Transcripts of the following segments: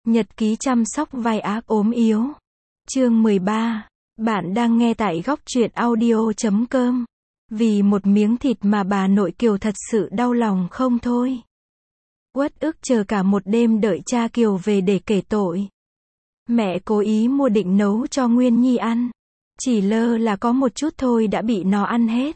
Nhật ký chăm sóc vai ác ốm yếu. Chương 13. Bạn đang nghe tại góc truyện audio.com. Vì một miếng thịt mà bà nội Kiều thật sự đau lòng không thôi. Uất ức chờ cả một đêm đợi cha Kiều về để kể tội. Mẹ cố ý mua định nấu cho Nguyên Nhi ăn. Chỉ lơ là có một chút thôi đã bị nó ăn hết.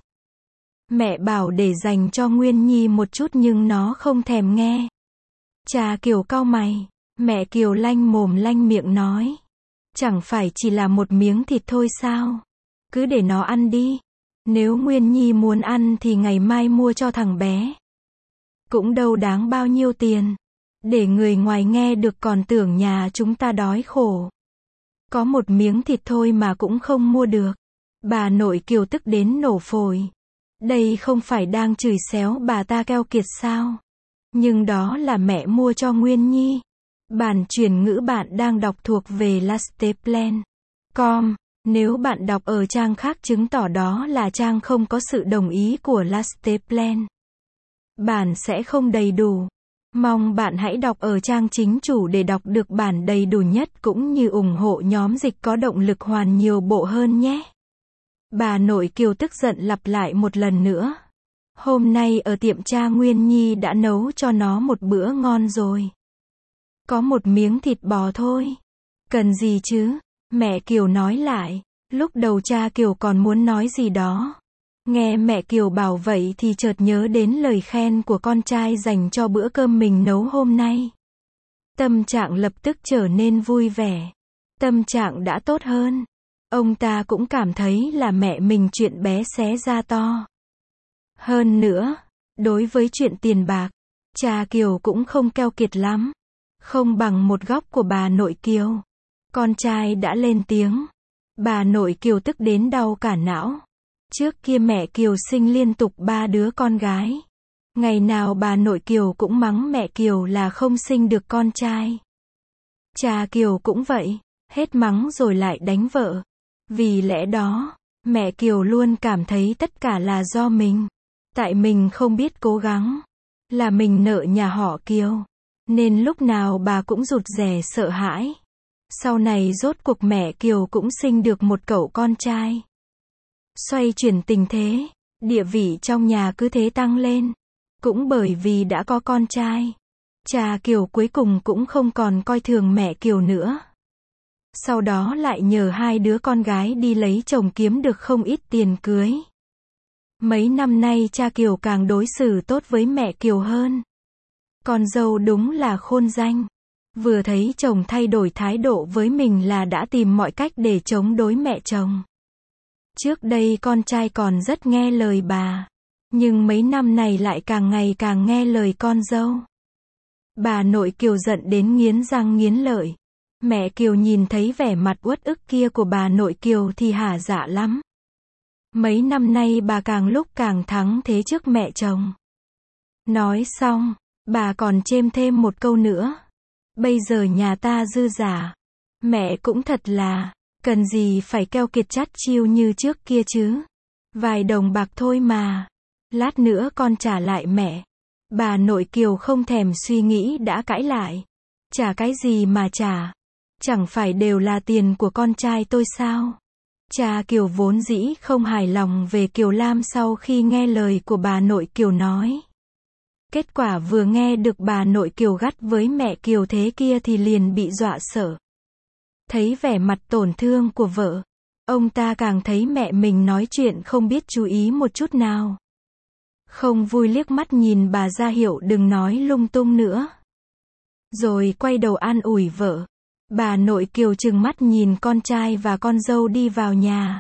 Mẹ bảo để dành cho Nguyên Nhi một chút nhưng nó không thèm nghe. Cha Kiều cau mày. Mẹ Kiều lanh mồm lanh miệng nói. Chẳng phải chỉ là một miếng thịt thôi sao? Cứ để nó ăn đi. Nếu Nguyên Nhi muốn ăn thì ngày mai mua cho thằng bé. Cũng đâu đáng bao nhiêu tiền. Để người ngoài nghe được còn tưởng nhà chúng ta đói khổ. Có một miếng thịt thôi mà cũng không mua được. Bà nội Kiều tức đến nổ phổi. Đây không phải đang chửi xéo bà ta keo kiệt sao? Nhưng đó là mẹ mua cho Nguyên Nhi. Bản chuyển ngữ bạn đang đọc thuộc về lasteplan.com. Nếu bạn đọc ở trang khác chứng tỏ đó là trang không có sự đồng ý của Lasteplan. Bản sẽ không đầy đủ. Mong bạn hãy đọc ở trang chính chủ để đọc được bản đầy đủ nhất cũng như ủng hộ nhóm dịch có động lực hoàn nhiều bộ hơn nhé. Bà nội Kiều tức giận lặp lại một lần nữa. Hôm nay ở tiệm cha Nguyên Nhi đã nấu cho nó một bữa ngon rồi. Có một miếng thịt bò thôi. Cần gì chứ? Mẹ Kiều nói lại. Lúc đầu cha Kiều còn muốn nói gì đó. Nghe mẹ Kiều bảo vậy thì chợt nhớ đến lời khen của con trai dành cho bữa cơm mình nấu hôm nay. Tâm trạng lập tức trở nên vui vẻ. Tâm trạng đã tốt hơn. Ông ta cũng cảm thấy là mẹ mình chuyện bé xé ra to. Hơn nữa, đối với chuyện tiền bạc, cha Kiều cũng không keo kiệt lắm. Không bằng một góc của bà nội Kiều. Con trai đã lên tiếng. Bà nội Kiều tức đến đau cả não. Trước kia mẹ Kiều sinh liên tục 3 đứa con gái. Ngày nào bà nội Kiều cũng mắng mẹ Kiều là không sinh được con trai. Cha Kiều cũng vậy, hết mắng rồi lại đánh vợ. Vì lẽ đó, mẹ Kiều luôn cảm thấy tất cả là do mình. Tại mình không biết cố gắng. Là mình nợ nhà họ Kiều. Nên lúc nào bà cũng rụt rè sợ hãi. Sau này rốt cuộc mẹ Kiều cũng sinh được một cậu con trai. Xoay chuyển tình thế, địa vị trong nhà cứ thế tăng lên. Cũng bởi vì đã có con trai. Cha Kiều cuối cùng cũng không còn coi thường mẹ Kiều nữa. Sau đó lại nhờ 2 đứa con gái đi lấy chồng kiếm được không ít tiền cưới. Mấy năm nay cha Kiều càng đối xử tốt với mẹ Kiều hơn. Con dâu đúng là khôn danh. Vừa thấy chồng thay đổi thái độ với mình là đã tìm mọi cách để chống đối mẹ chồng. Trước đây con trai còn rất nghe lời bà. Nhưng mấy năm này lại càng ngày càng nghe lời con dâu. Bà nội Kiều giận đến nghiến răng nghiến lợi. Mẹ Kiều nhìn thấy vẻ mặt uất ức kia của bà nội Kiều thì hả dạ lắm. Mấy năm nay bà càng lúc càng thắng thế trước mẹ chồng. Nói xong, bà còn chêm thêm một câu nữa. Bây giờ nhà ta dư giả. Mẹ cũng thật là, cần gì phải keo kiệt chắt chiu như trước kia chứ. Vài đồng bạc thôi mà. Lát nữa con trả lại mẹ. Bà nội Kiều không thèm suy nghĩ đã cãi lại. Trả cái gì mà trả? Chẳng phải đều là tiền của con trai tôi sao? Cha Kiều vốn dĩ không hài lòng về Kiều Lam sau khi nghe lời của bà nội Kiều nói. Kết quả vừa nghe được bà nội Kiều gắt với mẹ Kiều thế kia thì liền bị dọa sợ. Thấy vẻ mặt tổn thương của vợ, ông ta càng thấy mẹ mình nói chuyện không biết chú ý một chút nào. Không vui liếc mắt nhìn bà ra hiệu đừng nói lung tung nữa. Rồi quay đầu an ủi vợ. Bà nội Kiều trừng mắt nhìn con trai và con dâu đi vào nhà.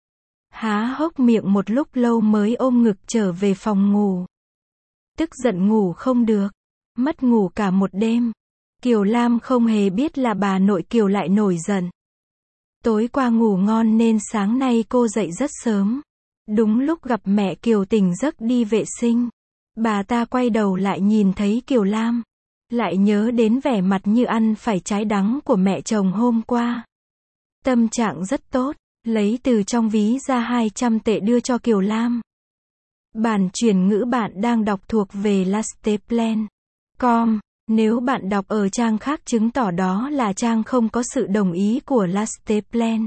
Há hốc miệng một lúc lâu mới ôm ngực trở về phòng ngủ. Tức giận ngủ không được. Mất ngủ cả một đêm. Kiều Lam không hề biết là bà nội Kiều lại nổi giận. Tối qua ngủ ngon nên sáng nay cô dậy rất sớm. Đúng lúc gặp mẹ Kiều tỉnh giấc đi vệ sinh. Bà ta quay đầu lại nhìn thấy Kiều Lam. Lại nhớ đến vẻ mặt như ăn phải trái đắng của mẹ chồng hôm qua. Tâm trạng rất tốt. Lấy từ trong ví ra 200 tệ đưa cho Kiều Lam. Bản chuyển ngữ bạn đang đọc thuộc về Lasteplan.com. Nếu bạn đọc ở trang khác chứng tỏ đó là trang không có sự đồng ý của Lasteplan.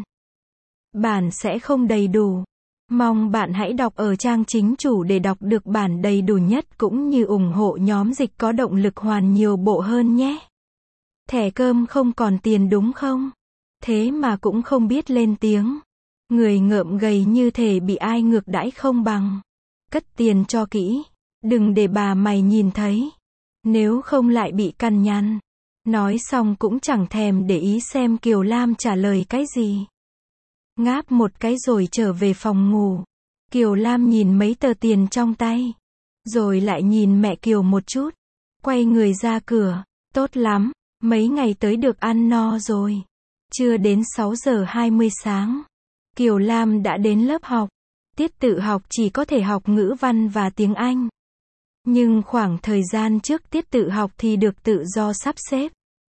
Bản sẽ không đầy đủ. Mong bạn hãy đọc ở trang chính chủ để đọc được bản đầy đủ nhất cũng như ủng hộ nhóm dịch có động lực hoàn nhiều bộ hơn nhé. Thẻ cơm không còn tiền đúng không? Thế mà cũng không biết lên tiếng. Người ngợm gầy như thể bị ai ngược đãi không bằng. Cất tiền cho kỹ. Đừng để bà mày nhìn thấy. Nếu không lại bị cằn nhằn. Nói xong cũng chẳng thèm để ý xem Kiều Lam trả lời cái gì. Ngáp một cái rồi trở về phòng ngủ. Kiều Lam nhìn mấy tờ tiền trong tay. Rồi lại nhìn mẹ Kiều một chút. Quay người ra cửa. Tốt lắm, mấy ngày tới được ăn no rồi. Chưa đến 6 giờ 20 sáng. Kiều Lam đã đến lớp học. Tiết tự học chỉ có thể học ngữ văn và tiếng Anh. Nhưng khoảng thời gian trước tiết tự học thì được tự do sắp xếp.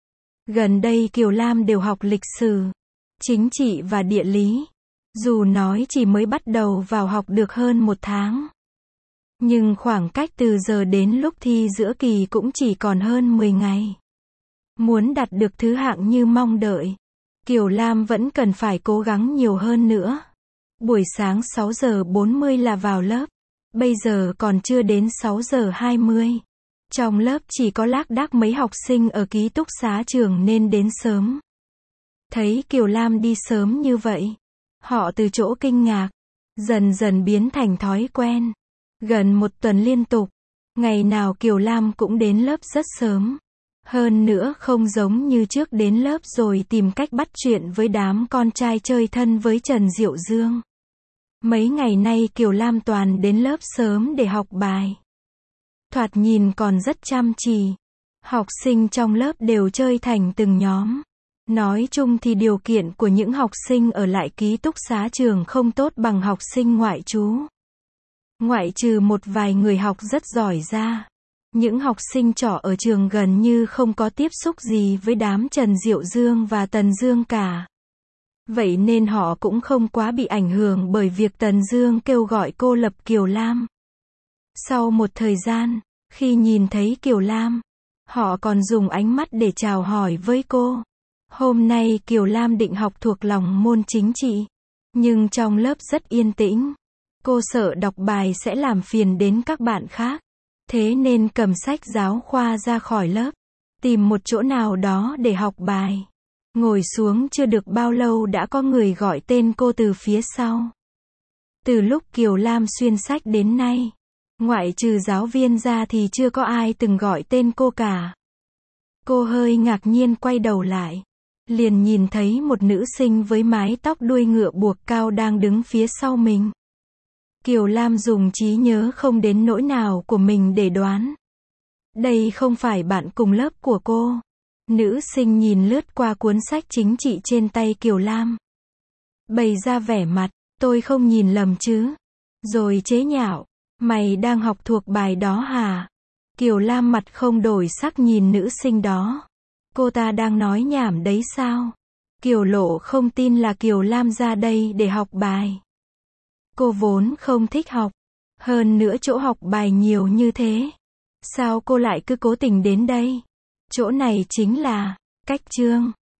Gần đây Kiều Lam đều học lịch sử, chính trị và địa lý. Dù nói chỉ mới bắt đầu vào học được hơn 1 tháng. Nhưng khoảng cách từ giờ đến lúc thi giữa kỳ cũng chỉ còn hơn 10 ngày. Muốn đạt được thứ hạng như mong đợi, Kiều Lam vẫn cần phải cố gắng nhiều hơn nữa. Buổi sáng 6 giờ 40 là vào lớp. Bây giờ còn chưa đến 6 giờ 20. Trong lớp chỉ có lác đác mấy học sinh ở ký túc xá trường nên đến sớm. Thấy Kiều Lam đi sớm như vậy, họ từ chỗ kinh ngạc, dần dần biến thành thói quen. Gần 1 tuần liên tục, ngày nào Kiều Lam cũng đến lớp rất sớm. Hơn nữa không giống như trước đến lớp rồi tìm cách bắt chuyện với đám con trai chơi thân với Trần Diệu Dương. Mấy ngày nay Kiều Lam toàn đến lớp sớm để học bài. Thoạt nhìn còn rất chăm chỉ. Học sinh trong lớp đều chơi thành từng nhóm. Nói chung thì điều kiện của những học sinh ở lại ký túc xá trường không tốt bằng học sinh ngoại trú. Ngoại trừ một vài người học rất giỏi ra, những học sinh trọ ở trường gần như không có tiếp xúc gì với đám Trần Diệu Dương và Tần Dương cả. Vậy nên họ cũng không quá bị ảnh hưởng bởi việc Tần Dương kêu gọi cô lập Kiều Lam. Sau một thời gian, khi nhìn thấy Kiều Lam, họ còn dùng ánh mắt để chào hỏi với cô. Hôm nay Kiều Lam định học thuộc lòng môn chính trị, nhưng trong lớp rất yên tĩnh. Cô sợ đọc bài sẽ làm phiền đến các bạn khác. Thế nên cầm sách giáo khoa ra khỏi lớp, tìm một chỗ nào đó để học bài. Ngồi xuống chưa được bao lâu đã có người gọi tên cô từ phía sau. Từ lúc Kiều Lam xuyên sách đến nay, ngoại trừ giáo viên ra thì chưa có ai từng gọi tên cô cả. Cô hơi ngạc nhiên quay đầu lại. Liền nhìn thấy một nữ sinh với mái tóc đuôi ngựa buộc cao đang đứng phía sau mình. Kiều Lam dùng trí nhớ không đến nỗi nào của mình để đoán. Đây không phải bạn cùng lớp của cô. Nữ sinh nhìn lướt qua cuốn sách chính trị trên tay Kiều Lam. Bày ra vẻ mặt, tôi không nhìn lầm chứ. Rồi chế nhạo, mày đang học thuộc bài đó hả? Kiều Lam mặt không đổi sắc nhìn nữ sinh đó. Cô ta đang nói nhảm đấy sao? Kiều Lộ không tin là Kiều Lam ra đây để học bài. Cô vốn không thích học. Hơn nữa chỗ học bài nhiều như thế. Sao cô lại cứ cố tình đến đây? Chỗ này chính là cách chương.